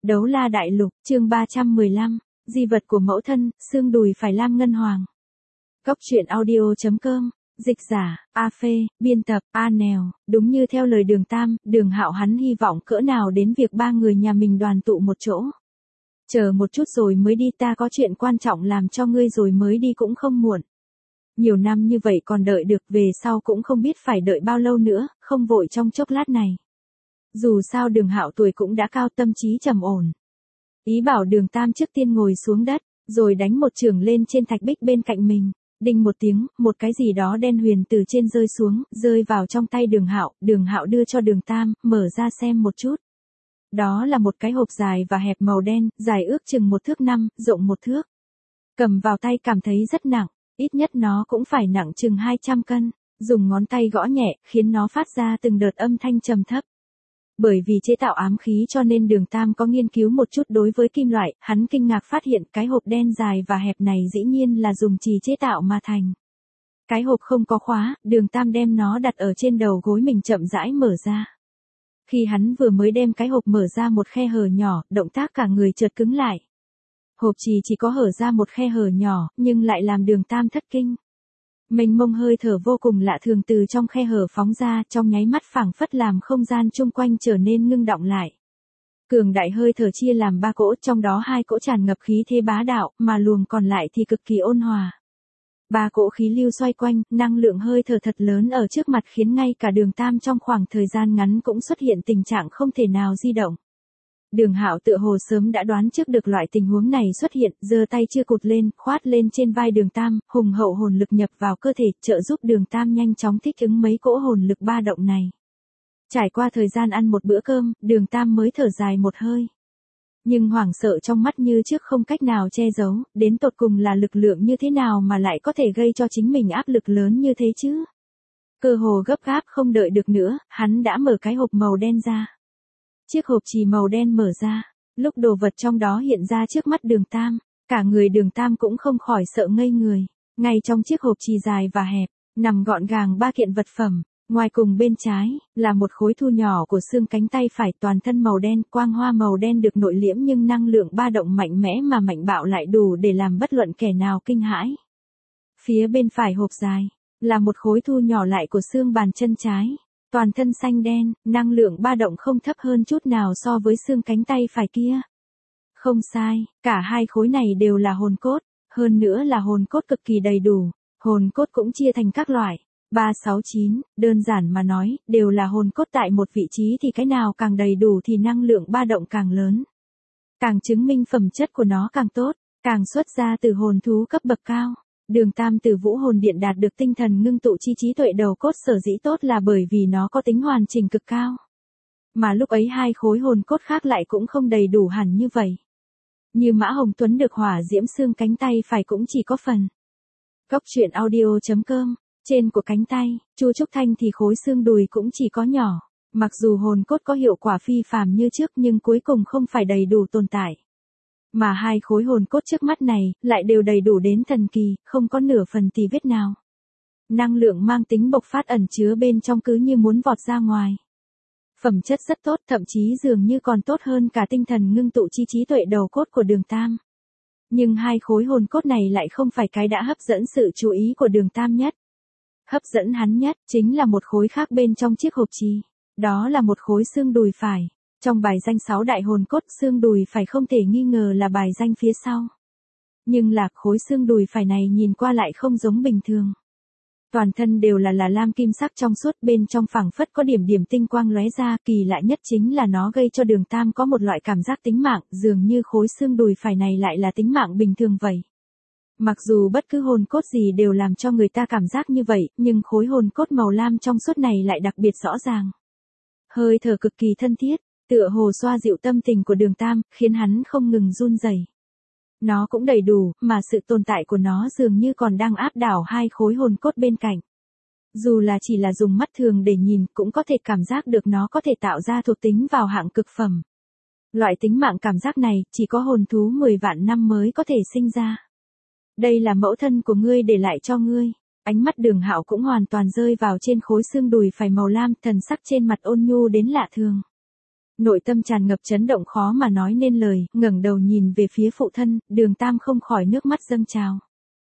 Đấu La Đại Lục, chương 315, di vật của mẫu thân, xương đùi phải lam ngân hoàng. Góc truyện audio.com, dịch giả, A Phê, biên tập, A Nèo, đúng như theo lời Đường Tam, Đường Hạo hắn hy vọng cỡ nào đến việc ba người nhà mình đoàn tụ một chỗ. Chờ một chút rồi mới đi, ta có chuyện quan trọng làm cho ngươi rồi mới đi cũng không muộn. Nhiều năm như vậy còn đợi được, về sau cũng không biết phải đợi bao lâu nữa, không vội trong chốc lát này. Dù sao Đường Hạo tuổi cũng đã cao, tâm trí trầm ổn. Ý bảo Đường Tam trước tiên ngồi xuống đất, rồi đánh một chưởng lên trên thạch bích bên cạnh mình. Đinh một tiếng, một cái gì đó đen huyền từ trên rơi xuống, rơi vào trong tay Đường Hạo. Đường Hạo đưa cho Đường Tam, mở ra xem một chút. Đó là một cái hộp dài và hẹp màu đen, dài ước chừng 1 thước 5, rộng 1 thước. Cầm vào tay cảm thấy rất nặng, ít nhất nó cũng phải nặng chừng 200 cân. Dùng ngón tay gõ nhẹ, khiến nó phát ra từng đợt âm thanh trầm thấp. Bởi vì chế tạo ám khí cho nên Đường Tam có nghiên cứu một chút đối với kim loại, hắn kinh ngạc phát hiện cái hộp đen dài và hẹp này dĩ nhiên là dùng chì chế tạo mà thành. Cái hộp không có khóa, Đường Tam đem nó đặt ở trên đầu gối mình chậm rãi mở ra. Khi hắn vừa mới đem cái hộp mở ra một khe hở nhỏ, động tác cả người chợt cứng lại. Hộp chì chỉ có hở ra một khe hở nhỏ, nhưng lại làm Đường Tam thất kinh. Mênh mông hơi thở vô cùng lạ thường từ trong khe hở phóng ra, trong nháy mắt phảng phất làm không gian chung quanh trở nên ngưng đọng lại. Cường đại hơi thở chia làm 3 cỗ, trong đó 2 cỗ tràn ngập khí thế bá đạo, mà luồng còn lại thì cực kỳ ôn hòa. 3 cỗ khí lưu xoay quanh, năng lượng hơi thở thật lớn ở trước mặt khiến ngay cả Đường Tam trong khoảng thời gian ngắn cũng xuất hiện tình trạng không thể nào di động. Đường Hạo tựa hồ sớm đã đoán trước được loại tình huống này xuất hiện, giơ tay chưa cụt lên, khoát lên trên vai Đường Tam, hùng hậu hồn lực nhập vào cơ thể, trợ giúp Đường Tam nhanh chóng thích ứng mấy cỗ hồn lực ba động này. Trải qua thời gian ăn một bữa cơm, Đường Tam mới thở dài một hơi. Nhưng hoảng sợ trong mắt như trước không cách nào che giấu, đến tột cùng là lực lượng như thế nào mà lại có thể gây cho chính mình áp lực lớn như thế chứ? Cơ hồ gấp gáp không đợi được nữa, hắn đã mở cái hộp màu đen ra. Chiếc hộp chì màu đen mở ra, lúc đồ vật trong đó hiện ra trước mắt Đường Tam, cả người Đường Tam cũng không khỏi sợ ngây người. Ngay trong chiếc hộp chì dài và hẹp, nằm gọn gàng 3 kiện vật phẩm, ngoài cùng bên trái, là một khối thu nhỏ của xương cánh tay phải, toàn thân màu đen, quang hoa màu đen được nội liễm nhưng năng lượng ba động mạnh mẽ mà mạnh bạo lại đủ để làm bất luận kẻ nào kinh hãi. Phía bên phải hộp dài, là một khối thu nhỏ lại của xương bàn chân trái. Toàn thân xanh đen, năng lượng ba động không thấp hơn chút nào so với xương cánh tay phải kia. Không sai, cả hai khối này đều là hồn cốt, hơn nữa là hồn cốt cực kỳ đầy đủ. Hồn cốt cũng chia thành các loại, 3, 6, 9, đơn giản mà nói, đều là hồn cốt tại một vị trí thì cái nào càng đầy đủ thì năng lượng ba động càng lớn. Càng chứng minh phẩm chất của nó càng tốt, càng xuất ra từ hồn thú cấp bậc cao. Đường Tam từ Vũ Hồn Điện đạt được tinh thần ngưng tụ chi trí tuệ đầu cốt sở dĩ tốt là bởi vì nó có tính hoàn chỉnh cực cao. Mà lúc ấy 2 khối hồn cốt khác lại cũng không đầy đủ hẳn như vậy. Như Mã Hồng Tuấn được hỏa diễm xương cánh tay phải cũng chỉ có phần. Góc truyện audio.com, trên của cánh tay, Chu Trúc Thanh thì khối xương đùi cũng chỉ có nhỏ. Mặc dù hồn cốt có hiệu quả phi phàm như trước nhưng cuối cùng không phải đầy đủ tồn tại. Mà 2 khối hồn cốt trước mắt này, lại đều đầy đủ đến thần kỳ, không có nửa phần tì vết nào. Năng lượng mang tính bộc phát ẩn chứa bên trong cứ như muốn vọt ra ngoài. Phẩm chất rất tốt, thậm chí dường như còn tốt hơn cả tinh thần ngưng tụ chi trí tuệ đầu cốt của Đường Tam. Nhưng 2 khối hồn cốt này lại không phải cái đã hấp dẫn sự chú ý của Đường Tam nhất. Hấp dẫn hắn nhất, chính là một khối khác bên trong chiếc hộp chì. Đó là một khối xương đùi phải. Trong bài danh 6 đại hồn cốt, xương đùi phải không thể nghi ngờ là bài danh phía sau. Nhưng là khối xương đùi phải này nhìn qua lại không giống bình thường. Toàn thân đều là lam kim sắc trong suốt, bên trong phảng phất có điểm điểm tinh quang lóe ra, kỳ lạ nhất chính là nó gây cho Đường Tam có một loại cảm giác tính mạng, dường như khối xương đùi phải này lại là tính mạng bình thường vậy. Mặc dù bất cứ hồn cốt gì đều làm cho người ta cảm giác như vậy, nhưng khối hồn cốt màu lam trong suốt này lại đặc biệt rõ ràng. Hơi thở cực kỳ thân thiết, tựa hồ xoa dịu tâm tình của Đường Tam, khiến hắn không ngừng run rẩy. Nó cũng đầy đủ, mà sự tồn tại của nó dường như còn đang áp đảo 2 khối hồn cốt bên cạnh. Dù là chỉ là dùng mắt thường để nhìn, cũng có thể cảm giác được nó có thể tạo ra thuộc tính vào hạng cực phẩm. Loại tính mạng cảm giác này, chỉ có hồn thú 10 vạn năm mới có thể sinh ra. Đây là mẫu thân của ngươi để lại cho ngươi. Ánh mắt Đường Hạo cũng hoàn toàn rơi vào trên khối xương đùi phải màu lam, thần sắc trên mặt ôn nhu đến lạ thường. Nội tâm tràn ngập chấn động khó mà nói nên lời, ngẩng đầu nhìn về phía phụ thân, Đường Tam không khỏi nước mắt dâng trào.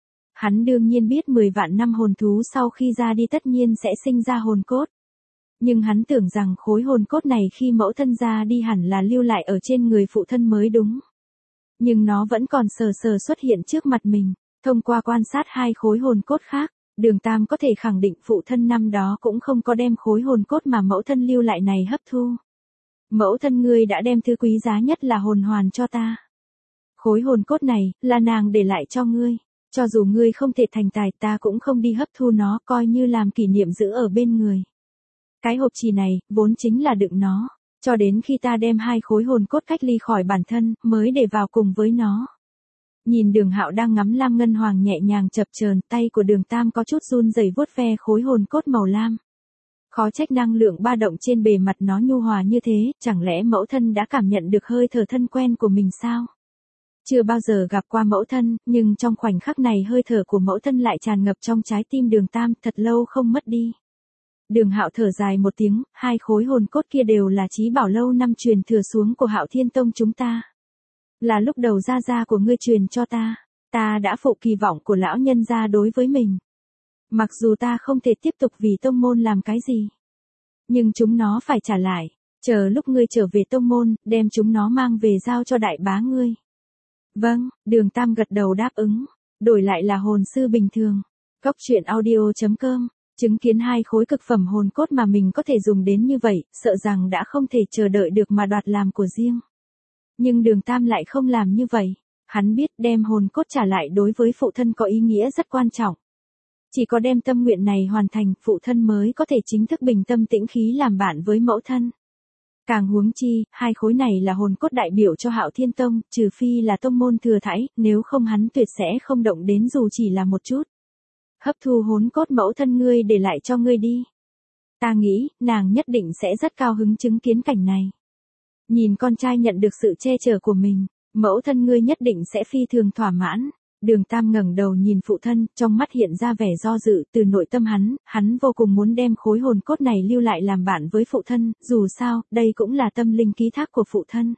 Hắn đương nhiên biết 10 vạn năm hồn thú sau khi ra đi tất nhiên sẽ sinh ra hồn cốt. Nhưng hắn tưởng rằng khối hồn cốt này khi mẫu thân ra đi hẳn là lưu lại ở trên người phụ thân mới đúng. Nhưng nó vẫn còn sờ sờ xuất hiện trước mặt mình. Thông qua quan sát hai khối hồn cốt khác, Đường Tam có thể khẳng định phụ thân năm đó cũng không có đem khối hồn cốt mà mẫu thân lưu lại này hấp thu. Mẫu thân ngươi đã đem thứ quý giá nhất là hồn hoàn cho ta. Khối hồn cốt này, là nàng để lại cho ngươi. Cho dù ngươi không thể thành tài ta cũng không đi hấp thu nó, coi như làm kỷ niệm giữ ở bên người. Cái hộp trì này, vốn chính là đựng nó. Cho đến khi ta đem hai khối hồn cốt cách ly khỏi bản thân, mới để vào cùng với nó. Nhìn Đường Hạo đang ngắm lam ngân hoàng nhẹ nhàng chập chờn, tay của Đường Tam có chút run rẩy vuốt ve khối hồn cốt màu lam. Khó trách năng lượng ba động trên bề mặt nó nhu hòa như thế, chẳng lẽ mẫu thân đã cảm nhận được hơi thở thân quen của mình sao? Chưa bao giờ gặp qua mẫu thân, nhưng trong khoảnh khắc này hơi thở của mẫu thân lại tràn ngập trong trái tim Đường Tam, thật lâu không mất đi. Đường Hạo thở dài một tiếng, hai khối hồn cốt kia đều là chí bảo lâu năm truyền thừa xuống của Hạo Thiên Tông chúng ta. Là lúc đầu gia của ngươi truyền cho ta đã phụ kỳ vọng của lão nhân gia đối với mình. Mặc dù ta không thể tiếp tục vì tông môn làm cái gì, nhưng chúng nó phải trả lại, chờ lúc ngươi trở về tông môn, đem chúng nó mang về giao cho đại bá ngươi. Vâng, Đường Tam gật đầu đáp ứng, đổi lại là hồn sư bình thường. Cốc truyện audio.com, chứng kiến hai khối cực phẩm hồn cốt mà mình có thể dùng đến như vậy, sợ rằng đã không thể chờ đợi được mà đoạt làm của riêng. Nhưng Đường Tam lại không làm như vậy, hắn biết đem hồn cốt trả lại đối với phụ thân có ý nghĩa rất quan trọng. Chỉ có đem tâm nguyện này hoàn thành, phụ thân mới có thể chính thức bình tâm tĩnh khí làm bạn với mẫu thân. Càng huống chi, hai khối này là hồn cốt đại biểu cho Hạo Thiên Tông, trừ phi là tông môn thừa thãi, nếu không hắn tuyệt sẽ không động đến dù chỉ là một chút. Hấp thu hồn cốt mẫu thân ngươi để lại cho ngươi đi. Ta nghĩ, nàng nhất định sẽ rất cao hứng chứng kiến cảnh này. Nhìn con trai nhận được sự che chở của mình, mẫu thân ngươi nhất định sẽ phi thường thỏa mãn. Đường Tam ngẩng đầu nhìn phụ thân, trong mắt hiện ra vẻ do dự, từ nội tâm hắn vô cùng muốn đem khối hồn cốt này lưu lại làm bạn với phụ thân, dù sao, đây cũng là tâm linh ký thác của phụ thân.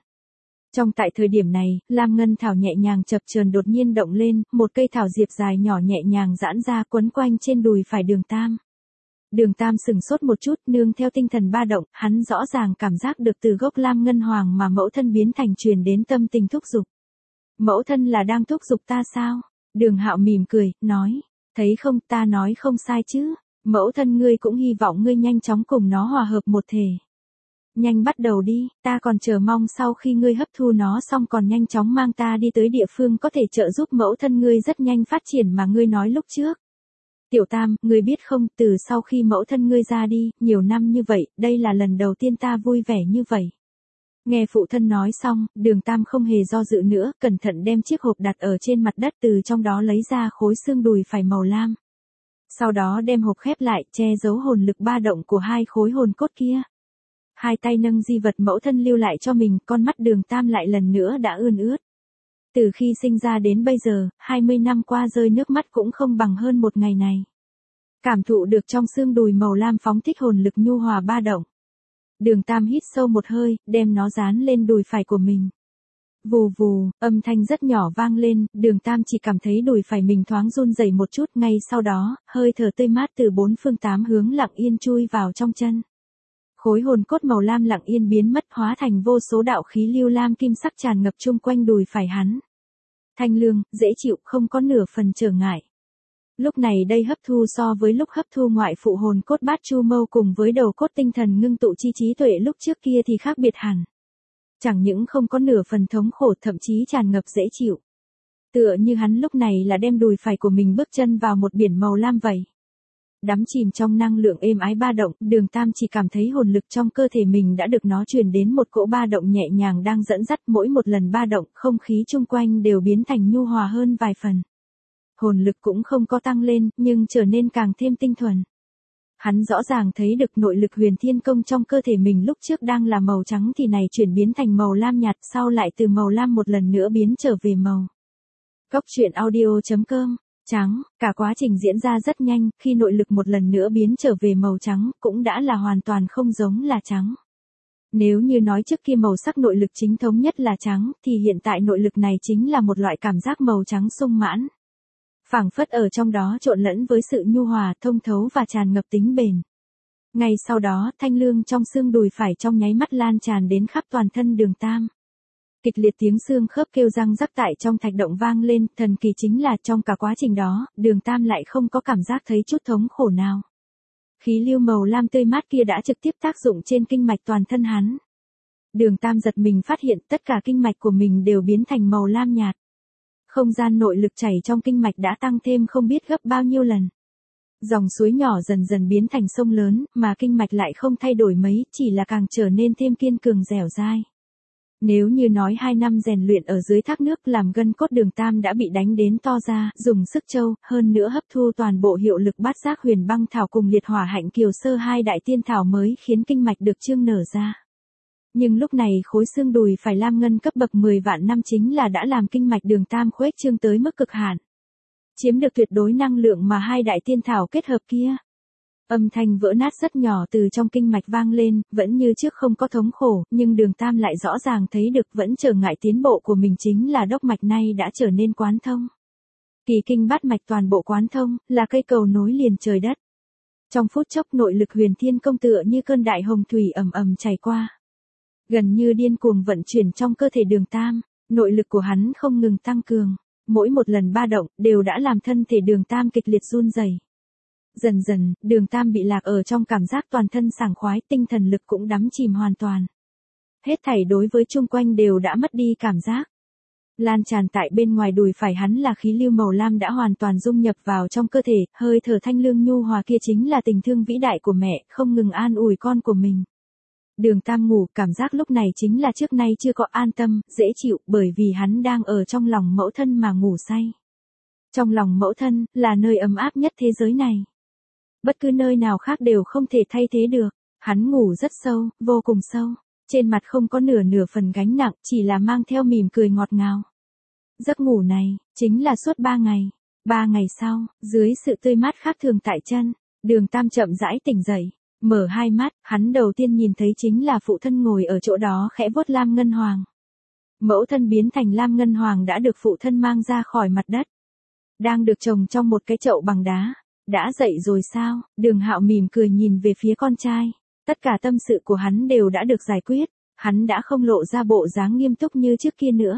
Tại thời điểm này, lam ngân thảo nhẹ nhàng chập chờn đột nhiên động lên, một cây thảo diệp dài nhỏ nhẹ nhàng giãn ra quấn quanh trên đùi phải Đường Tam. Đường Tam sừng sốt một chút, nương theo tinh thần ba động, hắn rõ ràng cảm giác được từ gốc lam ngân hoàng mà mẫu thân biến thành truyền đến tâm tình thúc giục. Mẫu thân là đang thúc giục ta sao? Đường Hạo mỉm cười, nói, thấy không, ta nói không sai chứ, mẫu thân ngươi cũng hy vọng ngươi nhanh chóng cùng nó hòa hợp một thể. Nhanh bắt đầu đi, ta còn chờ mong sau khi ngươi hấp thu nó xong còn nhanh chóng mang ta đi tới địa phương có thể trợ giúp mẫu thân ngươi rất nhanh phát triển mà ngươi nói lúc trước. Tiểu Tam, ngươi biết không, từ sau khi mẫu thân ngươi ra đi, nhiều năm như vậy, đây là lần đầu tiên ta vui vẻ như vậy. Nghe phụ thân nói xong, Đường Tam không hề do dự nữa, cẩn thận đem chiếc hộp đặt ở trên mặt đất, từ trong đó lấy ra khối xương đùi phải màu lam. Sau đó đem hộp khép lại, che giấu hồn lực ba động của hai khối hồn cốt kia. Hai tay nâng di vật mẫu thân lưu lại cho mình, con mắt Đường Tam lại lần nữa đã ươn ướt. Từ khi sinh ra đến bây giờ, 20 năm qua rơi nước mắt cũng không bằng hơn một ngày này. Cảm thụ được trong xương đùi màu lam phóng thích hồn lực nhu hòa ba động. Đường Tam hít sâu một hơi, đem nó dán lên đùi phải của mình. Vù vù, âm thanh rất nhỏ vang lên, Đường Tam chỉ cảm thấy đùi phải mình thoáng run rẩy một chút, ngay sau đó, hơi thở tươi mát từ bốn phương tám hướng lặng yên chui vào trong chân. Khối hồn cốt màu lam lặng yên biến mất, hóa thành vô số đạo khí lưu lam kim sắc tràn ngập chung quanh đùi phải hắn. Thanh lương, dễ chịu, không có nửa phần trở ngại. Lúc này đây hấp thu so với lúc hấp thu ngoại phụ hồn cốt bát chu mâu cùng với đầu cốt tinh thần ngưng tụ chi trí tuệ lúc trước kia thì khác biệt hẳn. Chẳng những không có nửa phần thống khổ, thậm chí tràn ngập dễ chịu. Tựa như hắn lúc này là đem đùi phải của mình bước chân vào một biển màu lam vậy. Đắm chìm trong năng lượng êm ái ba động, Đường Tam chỉ cảm thấy hồn lực trong cơ thể mình đã được nó truyền đến một cỗ ba động nhẹ nhàng đang dẫn dắt, mỗi một lần ba động, không khí chung quanh đều biến thành nhu hòa hơn vài phần. Hồn lực cũng không có tăng lên, nhưng trở nên càng thêm tinh thuần. Hắn rõ ràng thấy được nội lực huyền thiên công trong cơ thể mình lúc trước đang là màu trắng thì này chuyển biến thành màu lam nhạt, sau lại từ màu lam một lần nữa biến trở về màu. Cốc truyện audio.com, trắng, cả quá trình diễn ra rất nhanh, khi nội lực một lần nữa biến trở về màu trắng, cũng đã là hoàn toàn không giống là trắng. Nếu như nói trước kia màu sắc nội lực chính thống nhất là trắng, thì hiện tại nội lực này chính là một loại cảm giác màu trắng sung mãn. Phảng phất ở trong đó trộn lẫn với sự nhu hòa, thông thấu và tràn ngập tính bền. Ngay sau đó, thanh lương trong xương đùi phải trong nháy mắt lan tràn đến khắp toàn thân Đường Tam. Kịch liệt tiếng xương khớp kêu răng rắc tại trong thạch động vang lên, thần kỳ chính là trong cả quá trình đó, Đường Tam lại không có cảm giác thấy chút thống khổ nào. Khí lưu màu lam tươi mát kia đã trực tiếp tác dụng trên kinh mạch toàn thân hắn. Đường Tam giật mình phát hiện tất cả kinh mạch của mình đều biến thành màu lam nhạt. Không gian nội lực chảy trong kinh mạch đã tăng thêm không biết gấp bao nhiêu lần. Dòng suối nhỏ dần dần biến thành sông lớn, mà kinh mạch lại không thay đổi mấy, chỉ là càng trở nên thêm kiên cường dẻo dai. Nếu như nói 2 năm rèn luyện ở dưới thác nước làm gân cốt Đường Tam đã bị đánh đến to ra, dùng sức châu, hơn nữa hấp thu toàn bộ hiệu lực bát giác huyền băng thảo cùng liệt hỏa hạnh kiều sơ hai đại tiên thảo mới khiến kinh mạch được chương nở ra. Nhưng lúc này khối xương đùi phải lam ngân cấp bậc 10 vạn năm chính là đã làm kinh mạch Đường Tam khuếch trương tới mức cực hạn. Chiếm được tuyệt đối năng lượng mà hai đại tiên thảo kết hợp kia. Âm thanh vỡ nát rất nhỏ từ trong kinh mạch vang lên, vẫn như trước không có thống khổ, nhưng Đường Tam lại rõ ràng thấy được vẫn trở ngại tiến bộ của mình chính là đốc mạch nay đã trở nên quán thông. Kỳ kinh bát mạch toàn bộ quán thông, là cây cầu nối liền trời đất. Trong phút chốc nội lực huyền thiên công tựa như cơn đại hồng thủy ầm ầm chảy qua. Gần như điên cuồng vận chuyển trong cơ thể Đường Tam, nội lực của hắn không ngừng tăng cường. Mỗi một lần ba động, đều đã làm thân thể Đường Tam kịch liệt run rẩy. Dần dần, Đường Tam bị lạc ở trong cảm giác toàn thân sảng khoái, tinh thần lực cũng đắm chìm hoàn toàn. Hết thảy đối với chung quanh đều đã mất đi cảm giác. Lan tràn tại bên ngoài đùi phải hắn là khí lưu màu lam đã hoàn toàn dung nhập vào trong cơ thể, hơi thở thanh lương nhu hòa kia chính là tình thương vĩ đại của mẹ, không ngừng an ủi con của mình. Đường Tam ngủ, cảm giác lúc này chính là trước nay chưa có an tâm, dễ chịu, bởi vì hắn đang ở trong lòng mẫu thân mà ngủ say. Trong lòng mẫu thân, là nơi ấm áp nhất thế giới này. Bất cứ nơi nào khác đều không thể thay thế được. Hắn ngủ rất sâu, vô cùng sâu. Trên mặt không có nửa phần gánh nặng, chỉ là mang theo mỉm cười ngọt ngào. Giấc ngủ này, chính là suốt 3 ngày. 3 ngày sau, dưới sự tươi mát khác thường tại chân, Đường Tam chậm rãi tỉnh dậy. Mở hai mắt, hắn đầu tiên nhìn thấy chính là phụ thân ngồi ở chỗ đó khẽ vuốt lam ngân hoàng. Mẫu thân biến thành lam ngân hoàng đã được phụ thân mang ra khỏi mặt đất. Đang được trồng trong một cái chậu bằng đá. Đã dậy rồi sao? Đường Hạo mỉm cười nhìn về phía con trai. Tất cả tâm sự của hắn đều đã được giải quyết. Hắn đã không lộ ra bộ dáng nghiêm túc như trước kia nữa.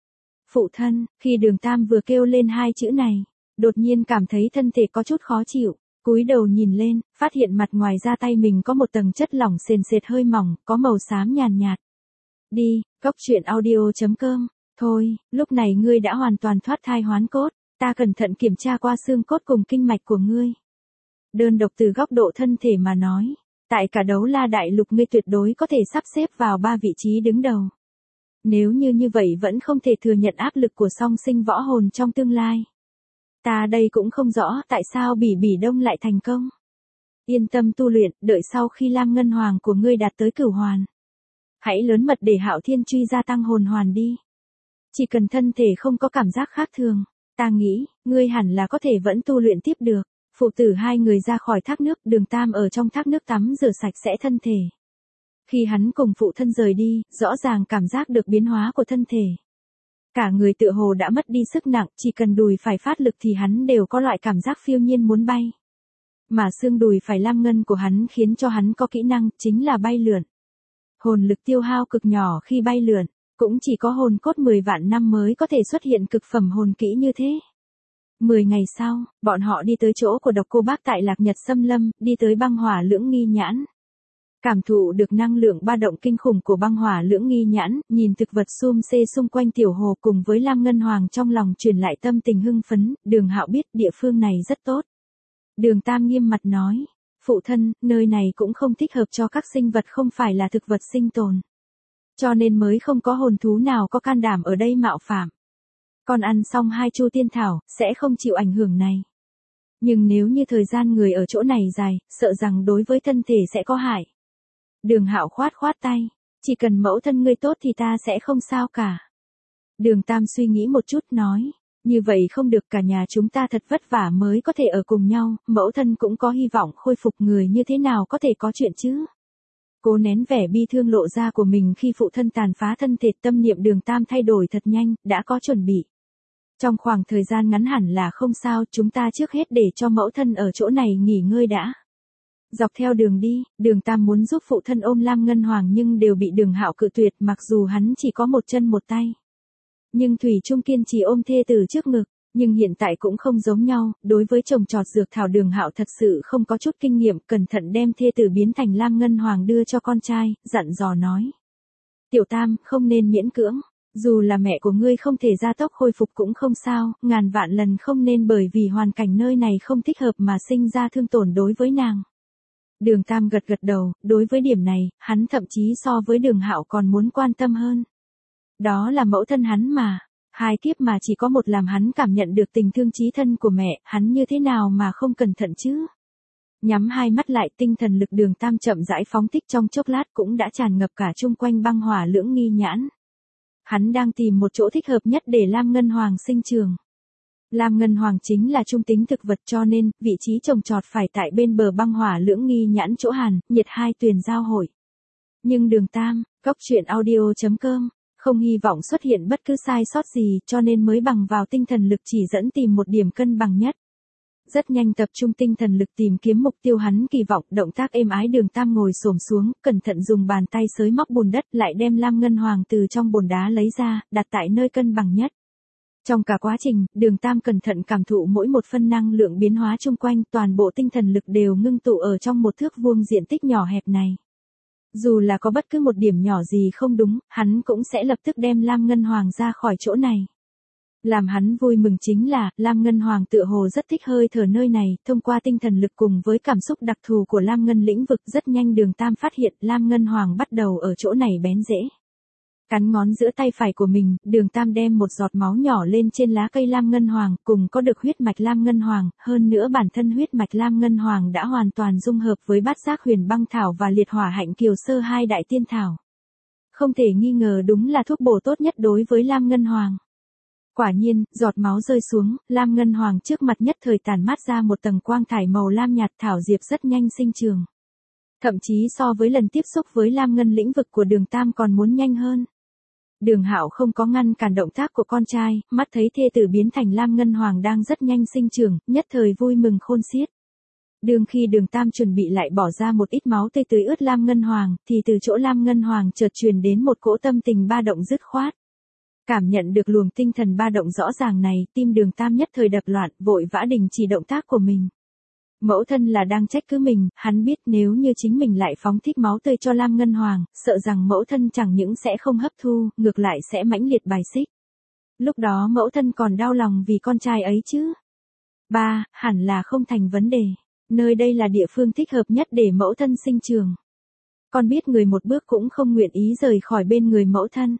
Phụ thân, khi Đường Tam vừa kêu lên hai chữ này, đột nhiên cảm thấy thân thể có chút khó chịu. Cúi đầu nhìn lên, phát hiện mặt ngoài da tay mình có một tầng chất lỏng sền sệt hơi mỏng, có màu xám nhàn nhạt. Đi, cốc truyện audio.com. Thôi, lúc này ngươi đã hoàn toàn thoát thai hoán cốt. Ta cẩn thận kiểm tra qua xương cốt cùng kinh mạch của ngươi. Đơn độc từ góc độ thân thể mà nói, tại cả Đấu La Đại Lục ngươi tuyệt đối có thể sắp xếp vào 3 vị trí đứng đầu. Nếu như vậy vẫn không thể thừa nhận áp lực của song sinh võ hồn trong tương lai. Ta đây cũng không rõ tại sao Bỉ Bỉ Đông lại thành công. Yên tâm tu luyện, đợi sau khi Lam Ngân Hoàng của ngươi đạt tới cửu hoàn. Hãy lớn mật để Hạo Thiên Truy gia tăng hồn hoàn đi. Chỉ cần thân thể không có cảm giác khác thường. Ta nghĩ, ngươi hẳn là có thể vẫn tu luyện tiếp được. Phụ tử hai người ra khỏi thác nước, Đường Tam ở trong thác nước tắm rửa sạch sẽ thân thể. Khi hắn cùng phụ thân rời đi, rõ ràng cảm giác được biến hóa của thân thể. Cả người tựa hồ đã mất đi sức nặng, chỉ cần đùi phải phát lực thì hắn đều có loại cảm giác phiêu nhiên muốn bay. Mà xương đùi phải lam ngân của hắn khiến cho hắn có kỹ năng, chính là bay lượn. Hồn lực tiêu hao cực nhỏ khi bay lượn. Cũng chỉ có hồn cốt 10 vạn năm mới có thể xuất hiện cực phẩm hồn kỹ như thế. 10 ngày sau, bọn họ đi tới chỗ của độc cô bác tại Lạc Nhật Xâm Lâm, đi tới băng hỏa lưỡng nghi nhãn. Cảm thụ được năng lượng ba động kinh khủng của băng hỏa lưỡng nghi nhãn, nhìn thực vật xum xê xung quanh tiểu hồ cùng với Lam Ngân Hoàng trong lòng truyền lại tâm tình hưng phấn, Đường Hạo biết địa phương này rất tốt. Đường Tam nghiêm mặt nói, phụ thân, nơi này cũng không thích hợp cho các sinh vật không phải là thực vật sinh tồn. Cho nên mới không có hồn thú nào có can đảm ở đây mạo phạm. Con ăn xong 2 chu tiên thảo, sẽ không chịu ảnh hưởng này. Nhưng nếu như thời gian người ở chỗ này dài, sợ rằng đối với thân thể sẽ có hại. Đường Hạo khoát tay, chỉ cần mẫu thân ngươi tốt thì ta sẽ không sao cả. Đường Tam suy nghĩ một chút nói, như vậy không được, cả nhà chúng ta thật vất vả mới có thể ở cùng nhau, mẫu thân cũng có hy vọng khôi phục, người như thế nào có thể có chuyện chứ. Cố nén vẻ bi thương lộ ra của mình khi phụ thân tàn phá thân thể, tâm niệm Đường Tam thay đổi thật nhanh, đã có chuẩn bị. Trong khoảng thời gian ngắn hẳn là không sao, chúng ta trước hết để cho mẫu thân ở chỗ này nghỉ ngơi đã. Dọc theo đường đi, Đường Tam muốn giúp phụ thân ôm Lam Ngân Hoàng nhưng đều bị Đường Hạo cự tuyệt, mặc dù hắn chỉ có một chân một tay. Nhưng thủy chung kiên trì ôm thê tử trước ngực. Nhưng hiện tại cũng không giống nhau, đối với trồng trọt dược thảo Đường Hạo thật sự không có chút kinh nghiệm, cẩn thận đem thê tử biến thành Lam Ngân Hoàng đưa cho con trai, dặn dò nói. Tiểu Tam, không nên miễn cưỡng, dù là mẹ của ngươi không thể gia tốc khôi phục cũng không sao, ngàn vạn lần không nên bởi vì hoàn cảnh nơi này không thích hợp mà sinh ra thương tổn đối với nàng. Đường Tam gật gật đầu, đối với điểm này, hắn thậm chí so với Đường Hạo còn muốn quan tâm hơn. Đó là mẫu thân hắn mà. Hai kiếp mà chỉ có một làm hắn cảm nhận được tình thương chí thân của mẹ, hắn như thế nào mà không cẩn thận chứ? Nhắm hai mắt lại, tinh thần lực Đường Tam chậm rãi phóng thích, trong chốc lát cũng đã tràn ngập cả chung quanh băng hỏa lưỡng nghi nhãn. Hắn đang tìm một chỗ thích hợp nhất để Lam Ngân Hoàng sinh trường. Lam Ngân Hoàng chính là trung tính thực vật, cho nên vị trí trồng trọt phải tại bên bờ băng hỏa lưỡng nghi nhãn chỗ hàn, nhiệt hai tuyền giao hội. Nhưng Đường Tam, goctruyện.audio.com không hy vọng xuất hiện bất cứ sai sót gì, cho nên mới bằng vào tinh thần lực chỉ dẫn tìm một điểm cân bằng nhất. Rất nhanh tập trung tinh thần lực tìm kiếm mục tiêu, hắn kỳ vọng động tác êm ái. Đường Tam ngồi xổm xuống, cẩn thận dùng bàn tay xới móc bùn đất, lại đem Lam Ngân Hoàng từ trong bồn đá lấy ra, đặt tại nơi cân bằng nhất. Trong cả quá trình, Đường Tam cẩn thận cảm thụ mỗi một phân năng lượng biến hóa chung quanh, toàn bộ tinh thần lực đều ngưng tụ ở trong một thước vuông diện tích nhỏ hẹp này. Dù là có bất cứ một điểm nhỏ gì không đúng, hắn cũng sẽ lập tức đem Lam Ngân Hoàng ra khỏi chỗ này. Làm hắn vui mừng chính là, Lam Ngân Hoàng tựa hồ rất thích hơi thở nơi này, thông qua tinh thần lực cùng với cảm xúc đặc thù của Lam Ngân lĩnh vực, rất nhanh Đường Tam phát hiện Lam Ngân Hoàng bắt đầu ở chỗ này bén rễ. Cắn ngón giữa tay phải của mình, Đường Tam đem một giọt máu nhỏ lên trên lá cây Lam Ngân Hoàng, cùng có được huyết mạch Lam Ngân Hoàng, hơn nữa bản thân huyết mạch Lam Ngân Hoàng đã hoàn toàn dung hợp với bát giác huyền băng thảo và liệt hỏa hạnh kiều sơ hai đại tiên thảo. Không thể nghi ngờ đúng là thuốc bổ tốt nhất đối với Lam Ngân Hoàng. Quả nhiên, giọt máu rơi xuống, Lam Ngân Hoàng trước mặt nhất thời tản mát ra một tầng quang thải màu lam nhạt, thảo diệp rất nhanh sinh trường. Thậm chí so với lần tiếp xúc với Lam Ngân lĩnh vực của Đường Tam còn muốn nhanh hơn. Đường Hạo không có ngăn cản động tác của con trai, mắt thấy thê tử biến thành Lam Ngân Hoàng đang rất nhanh sinh trưởng, nhất thời vui mừng khôn xiết. Đương khi Đường Tam chuẩn bị lại bỏ ra một ít máu tươi tưới ướt Lam Ngân Hoàng, thì từ chỗ Lam Ngân Hoàng chợt truyền đến một cỗ tâm tình ba động dứt khoát. Cảm nhận được luồng tinh thần ba động rõ ràng này, tim Đường Tam nhất thời đập loạn, vội vã đình chỉ động tác của mình. Mẫu thân là đang trách cứ mình, hắn biết nếu như chính mình lại phóng thích máu tươi cho Lam Ngân Hoàng, sợ rằng mẫu thân chẳng những sẽ không hấp thu, ngược lại sẽ mãnh liệt bài xích. Lúc đó mẫu thân còn đau lòng vì con trai ấy chứ. Ba, hẳn là không thành vấn đề. Nơi đây là địa phương thích hợp nhất để mẫu thân sinh trường. Con biết người một bước cũng không nguyện ý rời khỏi bên người mẫu thân.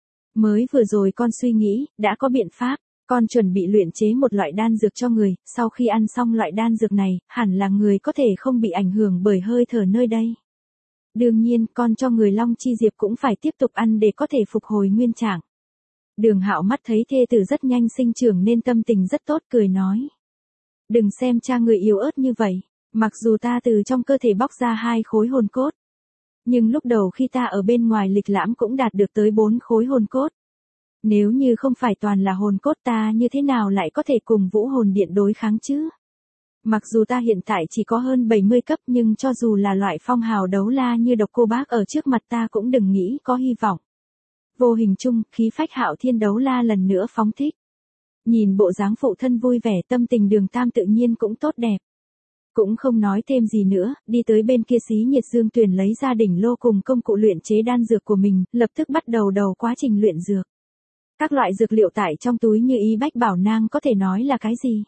Mới vừa rồi con suy nghĩ, đã có biện pháp. Con chuẩn bị luyện chế một loại đan dược cho người, sau khi ăn xong loại đan dược này, hẳn là người có thể không bị ảnh hưởng bởi hơi thở nơi đây. Đương nhiên, con cho người Long Chi Diệp cũng phải tiếp tục ăn để có thể phục hồi nguyên trạng. Đường Hạo mắt thấy thê tử rất nhanh sinh trưởng nên tâm tình rất tốt, cười nói. Đừng xem cha người yếu ớt như vậy, mặc dù ta từ trong cơ thể bóc ra 2 khối hồn cốt. Nhưng lúc đầu khi ta ở bên ngoài lịch lãm cũng đạt được tới 4 khối hồn cốt. Nếu như không phải toàn là hồn cốt, ta như thế nào lại có thể cùng Vũ Hồn Điện đối kháng chứ? Mặc dù ta hiện tại chỉ có hơn 70 cấp, nhưng cho dù là loại phong hào đấu la như Độc Cô Bác ở trước mặt ta cũng đừng nghĩ có hy vọng. Vô hình chung, khí phách Hạo Thiên đấu la lần nữa phóng thích. Nhìn bộ dáng phụ thân vui vẻ, tâm tình Đường Tam tự nhiên cũng tốt đẹp. Cũng không nói thêm gì nữa, đi tới bên kia Xí Nhiệt Dương Tuyền lấy ra đỉnh lô cùng công cụ luyện chế đan dược của mình, lập tức bắt đầu quá trình luyện dược. Các loại dược liệu tải trong túi như ý bách bảo nang có thể nói là cái gì?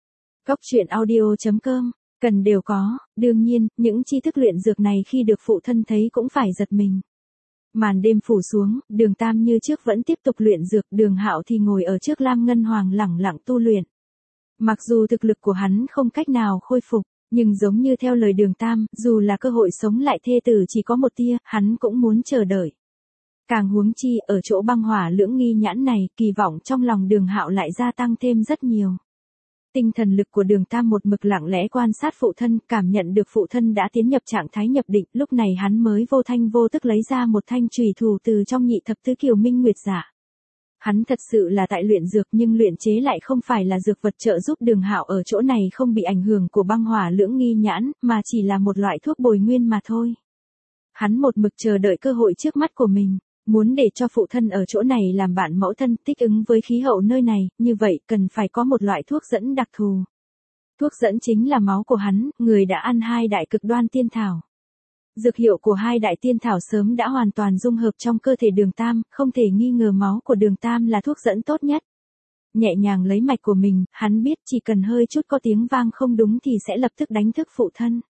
Goctruyện.audio.com, cần đều có, đương nhiên, những tri thức luyện dược này khi được phụ thân thấy cũng phải giật mình. Màn đêm phủ xuống, Đường Tam như trước vẫn tiếp tục luyện dược, Đường Hạo thì ngồi ở trước Lam Ngân Hoàng lẳng lặng tu luyện. Mặc dù thực lực của hắn không cách nào khôi phục, nhưng giống như theo lời Đường Tam, dù là cơ hội sống lại thê tử chỉ có một tia, hắn cũng muốn chờ đợi. Càng huống chi, ở chỗ băng hỏa lưỡng nghi nhãn này, kỳ vọng trong lòng Đường Hạo lại gia tăng thêm rất nhiều. Tinh thần lực của Đường Tam một mực lặng lẽ quan sát phụ thân, cảm nhận được phụ thân đã tiến nhập trạng thái nhập định, lúc này hắn mới vô thanh vô tức lấy ra một thanh chùy thủ từ trong nhị thập tứ kiều minh nguyệt giả. Hắn thật sự là tại luyện dược nhưng luyện chế lại không phải là dược vật trợ giúp Đường Hạo ở chỗ này không bị ảnh hưởng của băng hỏa lưỡng nghi nhãn, mà chỉ là một loại thuốc bồi nguyên mà thôi. Hắn một mực chờ đợi cơ hội trước mắt của mình, muốn để cho phụ thân ở chỗ này làm bạn mẫu thân thích ứng với khí hậu nơi này, như vậy cần phải có một loại thuốc dẫn đặc thù. Thuốc dẫn chính là máu của hắn, người đã ăn hai đại cực đoan tiên thảo. Dược hiệu của hai đại tiên thảo sớm đã hoàn toàn dung hợp trong cơ thể Đường Tam, không thể nghi ngờ máu của Đường Tam là thuốc dẫn tốt nhất. Nhẹ nhàng lấy mạch của mình, hắn biết chỉ cần hơi chút có tiếng vang không đúng thì sẽ lập tức đánh thức phụ thân.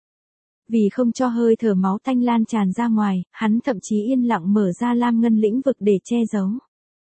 Vì không cho hơi thở máu tanh lan tràn ra ngoài, hắn thậm chí yên lặng mở ra lam ngân lĩnh vực để che giấu.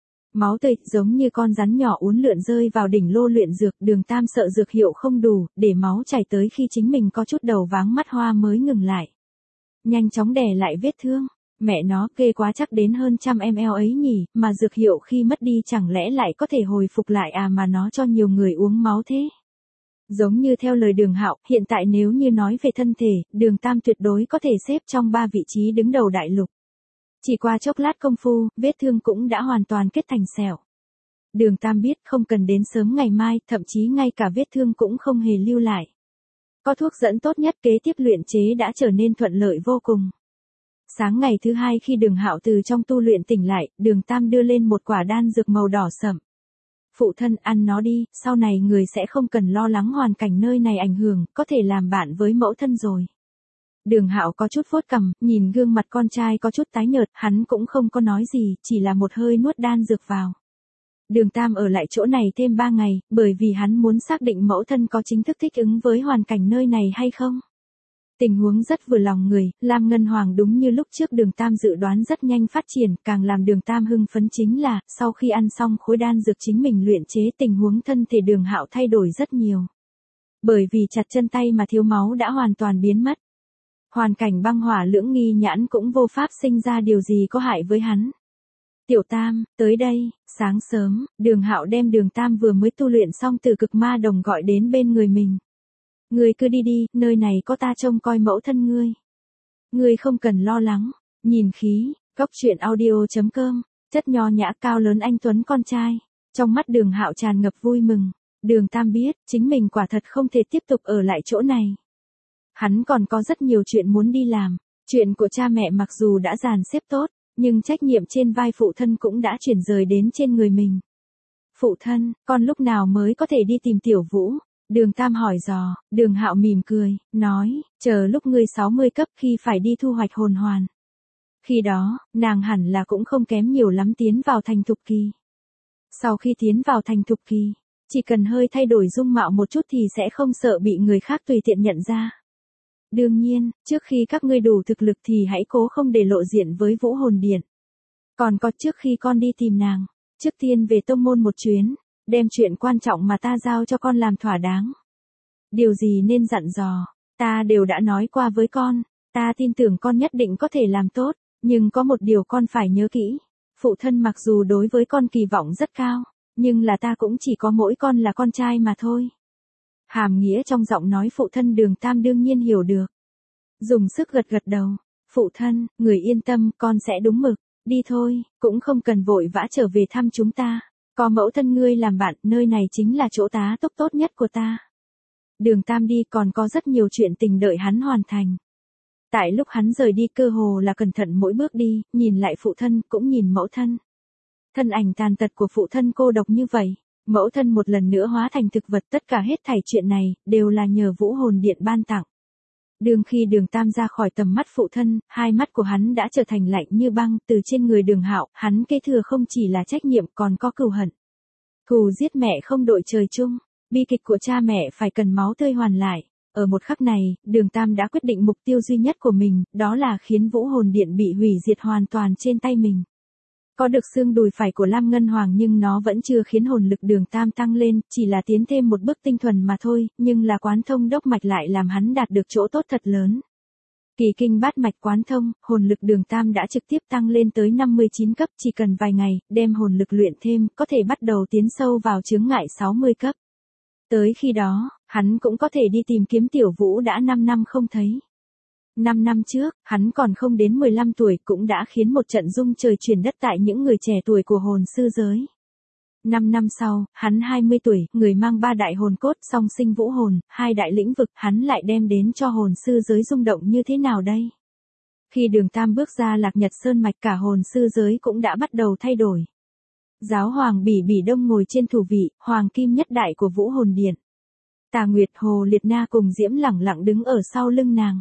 Máu tươi giống như con rắn nhỏ uốn lượn rơi vào đỉnh lô luyện dược, Đường Tam sợ dược hiệu không đủ, để máu chảy tới khi chính mình có chút đầu váng mắt hoa mới ngừng lại. Nhanh chóng đè lại vết thương, mẹ nó ghê quá, chắc đến hơn 100 ml ấy nhỉ, mà dược hiệu khi mất đi chẳng lẽ lại có thể hồi phục lại à, mà nó cho nhiều người uống máu thế. Giống như theo lời Đường Hạo, hiện tại nếu như nói về thân thể, Đường Tam tuyệt đối có thể xếp trong 3 vị trí đứng đầu đại lục. Chỉ qua chốc lát công phu, vết thương cũng đã hoàn toàn kết thành sẹo. Đường Tam biết không cần đến sớm ngày mai, thậm chí ngay cả vết thương cũng không hề lưu lại. Có thuốc dẫn tốt nhất, kế tiếp luyện chế đã trở nên thuận lợi vô cùng. Sáng ngày thứ hai khi Đường Hạo từ trong tu luyện tỉnh lại, Đường Tam đưa lên một quả đan dược màu đỏ sẫm. Phụ thân ăn nó đi, sau này người sẽ không cần lo lắng hoàn cảnh nơi này ảnh hưởng, có thể làm bạn với mẫu thân rồi. Đường Hạo có chút vuốt cằm, nhìn gương mặt con trai có chút tái nhợt, hắn cũng không có nói gì, chỉ là một hơi nuốt đan dược vào. Đường Tam ở lại chỗ này thêm 3 ngày, bởi vì hắn muốn xác định mẫu thân có chính thức thích ứng với hoàn cảnh nơi này hay không. Tình huống rất vừa lòng người, Lam Ngân Hoàng đúng như lúc trước Đường Tam dự đoán rất nhanh phát triển, càng làm Đường Tam hưng phấn chính là, sau khi ăn xong khối đan dược chính mình luyện chế, tình huống thân thể Đường Hạo thay đổi rất nhiều. Bởi vì chặt chân tay mà thiếu máu đã hoàn toàn biến mất. Hoàn cảnh băng hỏa lưỡng nghi nhãn cũng vô pháp sinh ra điều gì có hại với hắn. Tiểu Tam, tới đây. Sáng sớm, Đường Hạo đem Đường Tam vừa mới tu luyện xong từ cực ma đồng gọi đến bên người mình. Ngươi cứ đi đi, nơi này có ta trông coi mẫu thân ngươi. Ngươi không cần lo lắng. Nhìn khí, góc truyện audio.com, chất nho nhã cao lớn anh tuấn con trai. Trong mắt Đường Hạo tràn ngập vui mừng. Đường Tam biết, chính mình quả thật không thể tiếp tục ở lại chỗ này. Hắn còn có rất nhiều chuyện muốn đi làm. Chuyện của cha mẹ mặc dù đã dàn xếp tốt, nhưng trách nhiệm trên vai phụ thân cũng đã chuyển rời đến trên người mình. Phụ thân, con lúc nào mới có thể đi tìm Tiểu Vũ? Đường Tam hỏi dò. Đường Hạo mỉm cười, nói, chờ lúc ngươi 60 cấp khi phải đi thu hoạch hồn hoàn. Khi đó, nàng hẳn là cũng không kém nhiều lắm tiến vào thành thục kỳ. Sau khi tiến vào thành thục kỳ, chỉ cần hơi thay đổi dung mạo một chút thì sẽ không sợ bị người khác tùy tiện nhận ra. Đương nhiên, trước khi các ngươi đủ thực lực thì hãy cố không để lộ diện với Vũ Hồn Điện. Còn có trước khi con đi tìm nàng, trước tiên về tông môn một chuyến, đem chuyện quan trọng mà ta giao cho con làm thỏa đáng. Điều gì nên dặn dò, ta đều đã nói qua với con, ta tin tưởng con nhất định có thể làm tốt, nhưng có một điều con phải nhớ kỹ. Phụ thân mặc dù đối với con kỳ vọng rất cao, nhưng là ta cũng chỉ có mỗi con là con trai mà thôi. Hàm nghĩa trong giọng nói phụ thân Đường Tam đương nhiên hiểu được. Dùng sức gật gật đầu. Phụ thân, người yên tâm, con sẽ đúng mực. Đi thôi, cũng không cần vội vã trở về thăm chúng ta. Có mẫu thân ngươi làm bạn, nơi này chính là chỗ tá túc tốt nhất của ta. Đường Tam đi còn có rất nhiều chuyện tình đợi hắn hoàn thành. Tại lúc hắn rời đi cơ hồ là cẩn thận mỗi bước đi, nhìn lại phụ thân, cũng nhìn mẫu thân. Thân ảnh tàn tật của phụ thân cô độc như vậy. Mẫu thân một lần nữa hóa thành thực vật, tất cả hết thảy chuyện này, đều là nhờ Vũ Hồn Điện ban tặng. Khi Đường Tam ra khỏi tầm mắt phụ thân, hai mắt của hắn đã trở thành lạnh như băng, từ trên người Đường Hạo, hắn kế thừa không chỉ là trách nhiệm còn có cừu hận. Thù giết mẹ không đội trời chung, bi kịch của cha mẹ phải cần máu tươi hoàn lại. Ở một khắc này, Đường Tam đã quyết định mục tiêu duy nhất của mình, đó là khiến Vũ Hồn Điện bị hủy diệt hoàn toàn trên tay mình. Có được xương đùi phải của Lam Ngân Hoàng nhưng nó vẫn chưa khiến hồn lực Đường Tam tăng lên, chỉ là tiến thêm một bước tinh thuần mà thôi, nhưng là quán thông đốc mạch lại làm hắn đạt được chỗ tốt thật lớn. Kỳ kinh bát mạch quán thông, hồn lực Đường Tam đã trực tiếp tăng lên tới 59 cấp, chỉ cần vài ngày, đem hồn lực luyện thêm, có thể bắt đầu tiến sâu vào chướng ngại 60 cấp. Tới khi đó, hắn cũng có thể đi tìm kiếm Tiểu Vũ đã 5 năm không thấy. 5 năm trước, hắn còn không đến 15 tuổi cũng đã khiến một trận rung trời chuyển đất tại những người trẻ tuổi của hồn sư giới. 5 năm sau, hắn 20 tuổi, người mang 3 đại hồn cốt song sinh vũ hồn, 2 đại lĩnh vực, hắn lại đem đến cho hồn sư giới rung động như thế nào đây? Khi Đường Tam bước ra Lạc Nhật Sơn mạch, cả hồn sư giới cũng đã bắt đầu thay đổi. Giáo hoàng Bỉ Bỉ Đông ngồi trên thủ vị, hoàng kim nhất đại của Vũ Hồn Điện. Tà Nguyệt, Hồ Liệt Na cùng Diễm lẳng lặng đứng ở sau lưng nàng.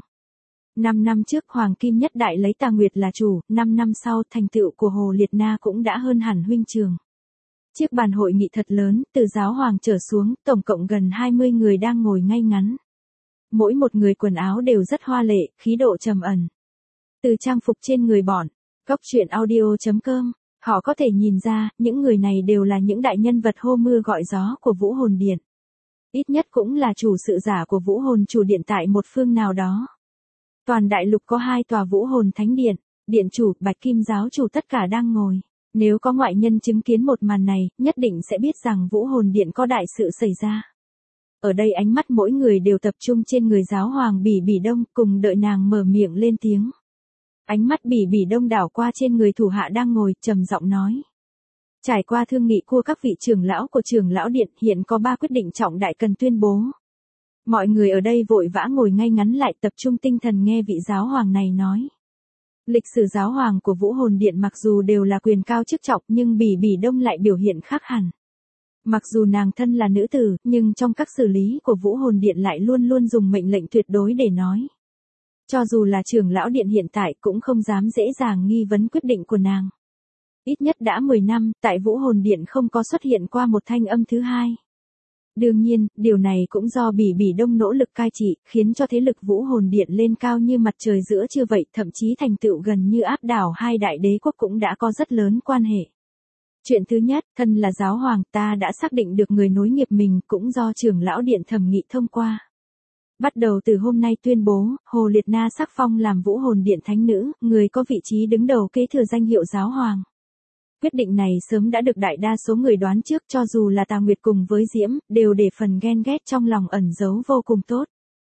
5 năm trước hoàng kim nhất đại lấy Tà Nguyệt là chủ, 5 năm sau thành tựu của Hồ Liệt Na cũng đã hơn hẳn huynh trường. Chiếc bàn hội nghị thật lớn, từ giáo hoàng trở xuống, tổng cộng gần 20 người đang ngồi ngay ngắn. Mỗi một người quần áo đều rất hoa lệ, khí độ trầm ẩn. Từ trang phục trên người bọn, goctruyện.audio.com, họ có thể nhìn ra, những người này đều là những đại nhân vật hô mưa gọi gió của Vũ Hồn Điện. Ít nhất cũng là chủ sự giả của Vũ Hồn Chủ Điện tại một phương nào đó. Toàn đại lục có 2 tòa Vũ Hồn Thánh Điện, Điện Chủ, Bạch Kim Giáo Chủ tất cả đang ngồi. Nếu có ngoại nhân chứng kiến một màn này, nhất định sẽ biết rằng Vũ Hồn Điện có đại sự xảy ra. Ở đây ánh mắt mỗi người đều tập trung trên người giáo hoàng Bỉ Bỉ Đông, cùng đợi nàng mở miệng lên tiếng. Ánh mắt Bỉ Bỉ Đông đảo qua trên người thủ hạ đang ngồi, trầm giọng nói. Trải qua thương nghị của các vị trưởng lão của trưởng lão điện, hiện có 3 quyết định trọng đại cần tuyên bố. Mọi người ở đây vội vã ngồi ngay ngắn lại, tập trung tinh thần nghe vị giáo hoàng này nói. Lịch sử giáo hoàng của Vũ Hồn Điện mặc dù đều là quyền cao chức trọng, nhưng Bỉ Bỉ Đông lại biểu hiện khác hẳn. Mặc dù nàng thân là nữ tử, nhưng trong các xử lý của Vũ Hồn Điện lại luôn luôn dùng mệnh lệnh tuyệt đối để nói. Cho dù là trưởng lão điện hiện tại cũng không dám dễ dàng nghi vấn quyết định của nàng. Ít nhất đã 10 năm, tại Vũ Hồn Điện không có xuất hiện qua một thanh âm thứ hai. Đương nhiên, điều này cũng do Bỉ Bỉ Đông nỗ lực cai trị, khiến cho thế lực Vũ Hồn Điện lên cao như mặt trời giữa trưa vậy, thậm chí thành tựu gần như áp đảo 2 đại đế quốc cũng đã có rất lớn quan hệ. Chuyện thứ nhất, thân là giáo hoàng, ta đã xác định được người nối nghiệp mình, cũng do trưởng lão điện thẩm nghị thông qua. Bắt đầu từ hôm nay tuyên bố, Hồ Liệt Na sắc phong làm Vũ Hồn Điện thánh nữ, người có vị trí đứng đầu kế thừa danh hiệu giáo hoàng. Quyết định này sớm đã được đại đa số người đoán trước, cho dù là Tà Nguyệt cùng với Diễm, đều để phần ghen ghét trong lòng ẩn giấu vô cùng tốt.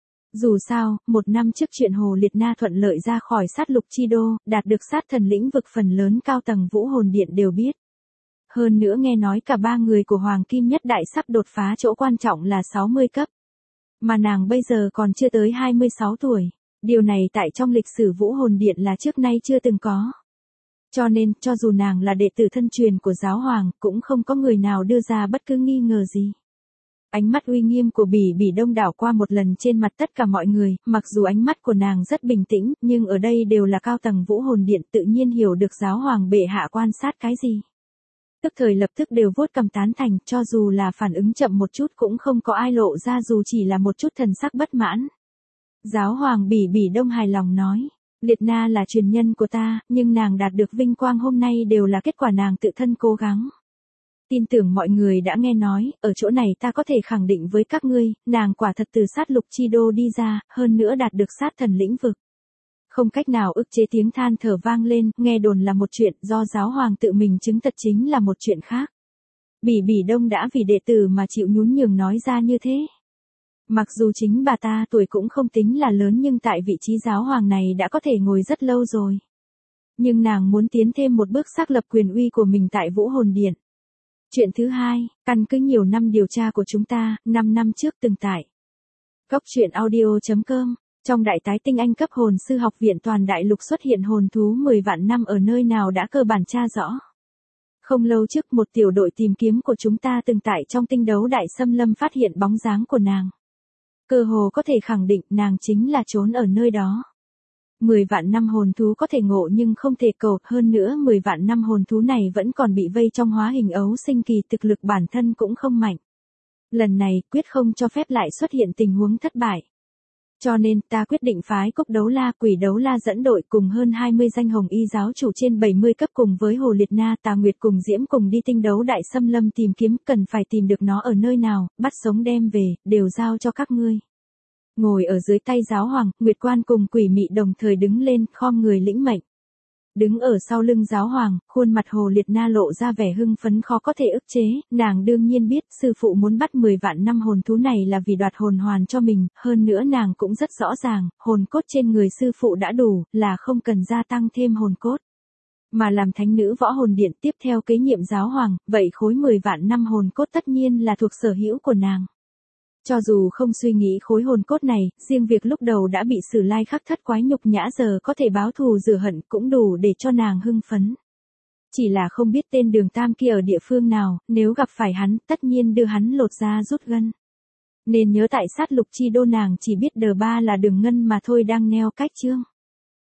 Dù sao, 1 năm trước chuyện Hồ Liệt Na thuận lợi ra khỏi sát lục chi đô, đạt được sát thần lĩnh vực, phần lớn cao tầng Vũ Hồn Điện đều biết. Hơn nữa nghe nói cả 3 người của Hoàng Kim Nhất Đại sắp đột phá chỗ quan trọng là 60 cấp. Mà nàng bây giờ còn chưa tới 26 tuổi. Điều này tại trong lịch sử Vũ Hồn Điện là trước nay chưa từng có. Cho nên, cho dù nàng là đệ tử thân truyền của giáo hoàng, cũng không có người nào đưa ra bất cứ nghi ngờ gì. Ánh mắt uy nghiêm của Bỉ Bỉ Đông đảo qua một lần trên mặt tất cả mọi người, mặc dù ánh mắt của nàng rất bình tĩnh, nhưng ở đây đều là cao tầng Vũ Hồn Điện, tự nhiên hiểu được giáo hoàng bệ hạ quan sát cái gì. Tức thời lập tức đều vuốt cằm tán thành, cho dù là phản ứng chậm một chút cũng không có ai lộ ra dù chỉ là một chút thần sắc bất mãn. Giáo hoàng Bỉ Bỉ Đông hài lòng nói, Liệt Na là truyền nhân của ta, nhưng nàng đạt được vinh quang hôm nay đều là kết quả nàng tự thân cố gắng. Tin tưởng mọi người đã nghe nói, ở chỗ này ta có thể khẳng định với các ngươi, nàng quả thật từ sát lục chi đô đi ra, hơn nữa đạt được sát thần lĩnh vực. Không cách nào ức chế tiếng than thở vang lên, nghe đồn là một chuyện, do giáo hoàng tự mình chứng thật chính là một chuyện khác. Bỉ Bỉ Đông đã vì đệ tử mà chịu nhún nhường nói ra như thế. Mặc dù chính bà ta tuổi cũng không tính là lớn, nhưng tại vị trí giáo hoàng này đã có thể ngồi rất lâu rồi. Nhưng nàng muốn tiến thêm một bước xác lập quyền uy của mình tại Vũ Hồn Điện. Chuyện thứ hai, căn cứ nhiều năm điều tra của chúng ta, 5 năm trước từng tại goctruyện.audio.com, trong đại tái tinh anh cấp hồn sư học viện toàn đại lục xuất hiện hồn thú 10 vạn năm ở nơi nào đã cơ bản tra rõ. Không lâu trước một tiểu đội tìm kiếm của chúng ta từng tại trong tinh đấu đại xâm lâm phát hiện bóng dáng của nàng. Cơ hồ có thể khẳng định nàng chính là trốn ở nơi đó. 10 vạn năm hồn thú có thể ngộ nhưng không thể cầu, hơn nữa 10 vạn năm hồn thú này vẫn còn bị vây trong hóa hình ấu sinh kỳ, thực lực bản thân cũng không mạnh. Lần này quyết không cho phép lại xuất hiện tình huống thất bại. Cho nên ta quyết định phái Cốc Đấu La, Quỷ Đấu La dẫn đội cùng hơn 20 danh hồng y giáo chủ trên 70 cấp cùng với Hồ Liệt Na, Tà Nguyệt cùng Diễm cùng đi tinh đấu đại xâm lâm tìm kiếm, cần phải tìm được nó ở nơi nào, bắt sống đem về, đều giao cho các ngươi. Ngồi ở dưới tay giáo hoàng, Nguyệt Quan cùng Quỷ Mị đồng thời đứng lên, khom người lĩnh mệnh. Đứng ở sau lưng giáo hoàng, khuôn mặt Hồ Liệt Na lộ ra vẻ hưng phấn khó có thể ức chế, nàng đương nhiên biết sư phụ muốn bắt 10 vạn năm hồn thú này là vì đoạt hồn hoàn cho mình, hơn nữa nàng cũng rất rõ ràng, hồn cốt trên người sư phụ đã đủ, là không cần gia tăng thêm hồn cốt. Mà làm thánh nữ võ hồn điện tiếp theo kế nhiệm giáo hoàng, vậy khối 10 vạn năm hồn cốt tất nhiên là thuộc sở hữu của nàng. Cho dù không suy nghĩ khối hồn cốt này, riêng việc lúc đầu đã bị Sử Lai Khắc Thất quái nhục nhã giờ có thể báo thù rửa hận cũng đủ để cho nàng hưng phấn. Chỉ là không biết tên Đường Tam kia ở địa phương nào, nếu gặp phải hắn, tất nhiên đưa hắn lột da rút gân. Nên nhớ tại sát lục chi đô nàng chỉ biết đờ ba là Đường Ngân mà thôi đang neo cách chương.